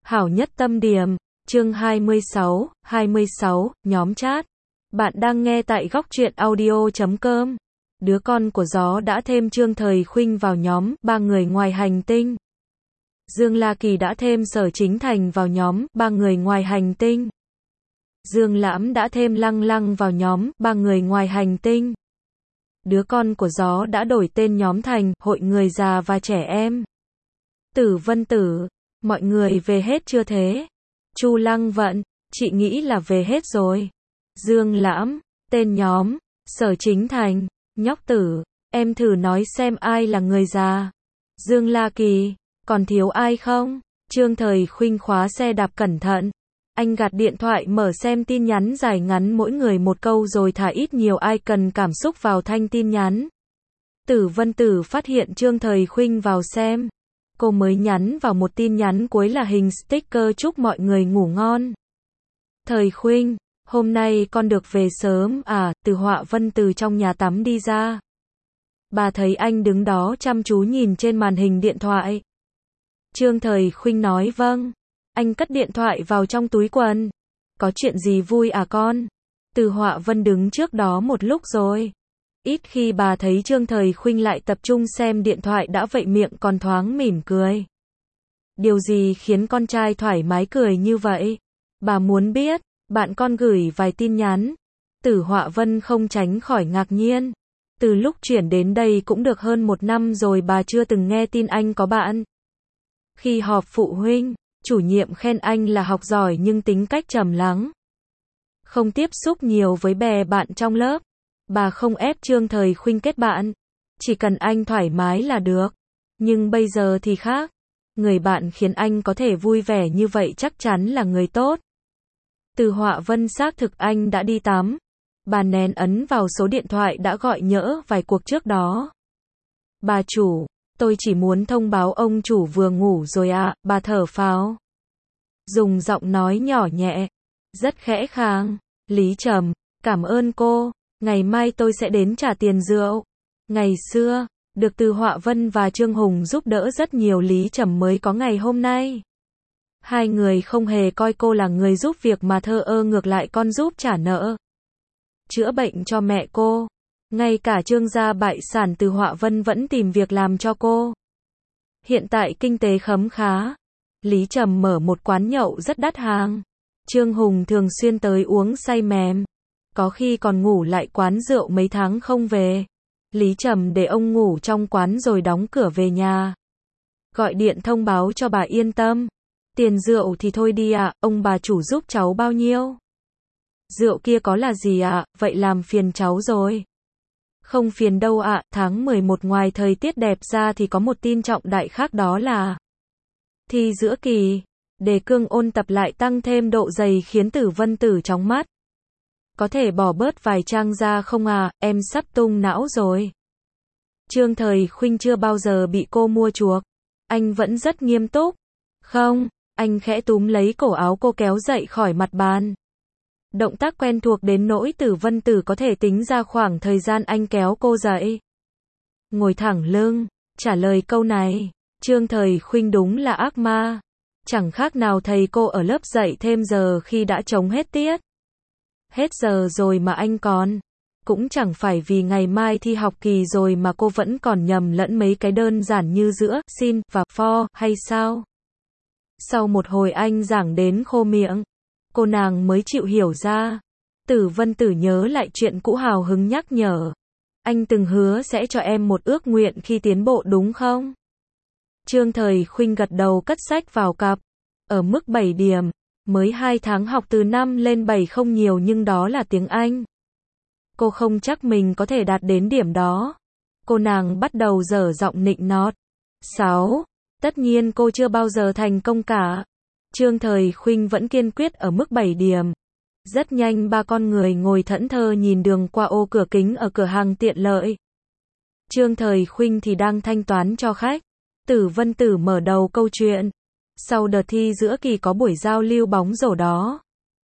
Hảo nhất tâm điểm, chương 26, nhóm chat. Bạn đang nghe tại góc truyện audio.com. Đứa con của gió đã thêm Trương Thời Khuynh vào nhóm ba người ngoài hành tinh. Dương La Kỳ đã thêm Sở Chính Thành vào nhóm ba người ngoài hành tinh. Dương Lãm đã thêm Lăng Lăng vào nhóm ba người ngoài hành tinh. Đứa con của gió đã đổi tên nhóm thành Hội người già và trẻ em. Tử Vân Tử, mọi người về hết chưa thế? Chu Lăng Vận, chị nghĩ là về hết rồi. Dương Lãm, tên nhóm, Sở Chính Thành, nhóc tử, em thử nói xem ai là người già. Dương La Kỳ, còn thiếu ai không? Trương Thời Khuynh khóa xe đạp cẩn thận. Anh gạt điện thoại mở xem tin nhắn dài ngắn mỗi người một câu rồi thả ít nhiều ai cần cảm xúc vào thanh tin nhắn. Tử Vân Tử phát hiện Trương Thời Khuynh vào xem. Cô mới nhắn vào một tin nhắn cuối là hình sticker chúc mọi người ngủ ngon. Thời Khuynh, hôm nay con được về sớm à? Từ Họa Vân từ trong nhà tắm đi ra. Bà thấy anh đứng đó chăm chú nhìn trên màn hình điện thoại. Trương Thời Khuynh nói vâng. Anh cất điện thoại vào trong túi quần. Có chuyện gì vui à con? Từ Họa Vân đứng trước đó một lúc rồi. Ít khi bà thấy Trương Thời Khuynh lại tập trung xem điện thoại đã vậy miệng còn thoáng mỉm cười. Điều gì khiến con trai thoải mái cười như vậy? Bà muốn biết. Bạn con gửi vài tin nhắn. Từ Họa Vân không tránh khỏi ngạc nhiên. Từ lúc chuyển đến đây cũng được hơn một năm rồi bà chưa từng nghe tin anh có bạn. Khi họp phụ huynh, chủ nhiệm khen anh là học giỏi nhưng tính cách trầm lắng. Không tiếp xúc nhiều với bè bạn trong lớp. Bà không ép Trương Thời Khuynh kết bạn. Chỉ cần anh thoải mái là được. Nhưng bây giờ thì khác. Người bạn khiến anh có thể vui vẻ như vậy chắc chắn là người tốt. Từ Họa Vân xác thực anh đã đi tắm. Bà nén ấn vào số điện thoại đã gọi nhỡ vài cuộc trước đó. Bà chủ, tôi chỉ muốn thông báo ông chủ vừa ngủ rồi ạ, bà thở phào. Dùng giọng nói nhỏ nhẹ, rất khẽ khàng. Lý Trầm, cảm ơn cô, ngày mai tôi sẽ đến trả tiền rượu. Ngày xưa, được Từ Họa Vân và Trương Hùng giúp đỡ rất nhiều Lý Trầm mới có ngày hôm nay. Hai người không hề coi cô là người giúp việc mà thờ ơ ngược lại con giúp trả nợ. Chữa bệnh cho mẹ cô. Ngay cả Trương gia bại sản Từ Họa Vân vẫn tìm việc làm cho cô. Hiện tại kinh tế khấm khá. Lý Trầm mở một quán nhậu rất đắt hàng. Trương Hùng thường xuyên tới uống say mềm. Có khi còn ngủ lại quán rượu mấy tháng không về. Lý Trầm để ông ngủ trong quán rồi đóng cửa về nhà. Gọi điện thông báo cho bà yên tâm. Tiền rượu thì thôi đi ạ, ông bà chủ giúp cháu bao nhiêu? Rượu kia có là gì ạ, vậy làm phiền cháu rồi. Không phiền đâu ạ, tháng 11 ngoài thời tiết đẹp ra thì có một tin trọng đại khác đó là thi giữa kỳ. Đề cương ôn tập lại tăng thêm độ dày khiến Tử Vân Tử chóng mắt. Có thể bỏ bớt vài trang ra không à, em sắp tung não rồi. Trương Thời Khuynh chưa bao giờ bị cô mua chuộc. Anh vẫn rất nghiêm túc. Không, anh khẽ túm lấy cổ áo cô kéo dậy khỏi mặt bàn. Động tác quen thuộc đến nỗi Tử Vân Tử có thể tính ra khoảng thời gian anh kéo cô dậy. Ngồi thẳng lưng, trả lời câu này. Trương Thời Khuynh đúng là ác ma. Chẳng khác nào thầy cô ở lớp dạy thêm giờ khi đã trống hết tiết. Hết giờ rồi mà anh còn. Cũng chẳng phải vì ngày mai thi học kỳ rồi mà cô vẫn còn nhầm lẫn mấy cái đơn giản như giữa sin và for hay sao? Sau một hồi anh giảng đến khô miệng, cô nàng mới chịu hiểu ra. Tử Vân Tử nhớ lại chuyện cũ hào hứng nhắc nhở. Anh từng hứa sẽ cho em một ước nguyện khi tiến bộ đúng không? Trương Thời Khuynh gật đầu cất sách vào cặp. Ở mức 7 điểm, mới 2 tháng học từ 5 lên 7 không nhiều nhưng đó là tiếng Anh. Cô không chắc mình có thể đạt đến điểm đó. Cô nàng bắt đầu dở giọng nịnh nọt. 6. Tất nhiên cô chưa bao giờ thành công cả. Trương Thời Khuynh vẫn kiên quyết ở mức 7 điểm. Rất nhanh ba con người ngồi thẫn thờ nhìn đường qua ô cửa kính ở cửa hàng tiện lợi. Trương Thời Khuynh thì đang thanh toán cho khách. Tử Vân Tử mở đầu câu chuyện. Sau đợt thi giữa kỳ có buổi giao lưu bóng rổ đó.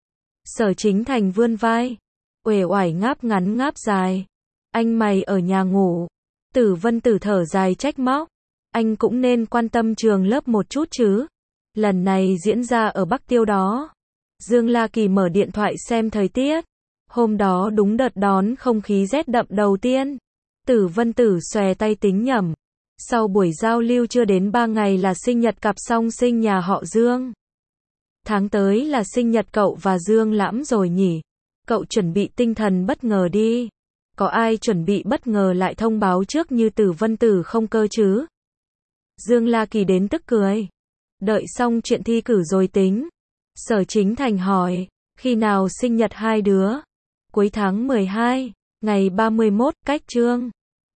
Sở Chính Thành vươn vai. Uể oải ngáp ngắn ngáp dài. Anh mày ở nhà ngủ. Tử Vân Tử thở dài trách móc. Anh cũng nên quan tâm trường lớp một chút chứ. Lần này diễn ra ở Bắc Tiêu đó. Dương La Kỳ mở điện thoại xem thời tiết. Hôm đó đúng đợt đón không khí rét đậm đầu tiên. Tử Vân Tử xòe tay tính nhẩm. Sau buổi giao lưu chưa đến 3 ngày là sinh nhật cặp song sinh nhà họ Dương. Tháng tới là sinh nhật cậu và Dương Lãm rồi nhỉ? Cậu chuẩn bị tinh thần bất ngờ đi. Có ai chuẩn bị bất ngờ lại thông báo trước như Tử Vân Tử không cơ chứ? Dương La Kỳ đến tức cười. Đợi xong chuyện thi cử rồi tính. Sở Chính Thành hỏi, khi nào sinh nhật hai đứa? Cuối tháng 12, ngày 31, cách chương.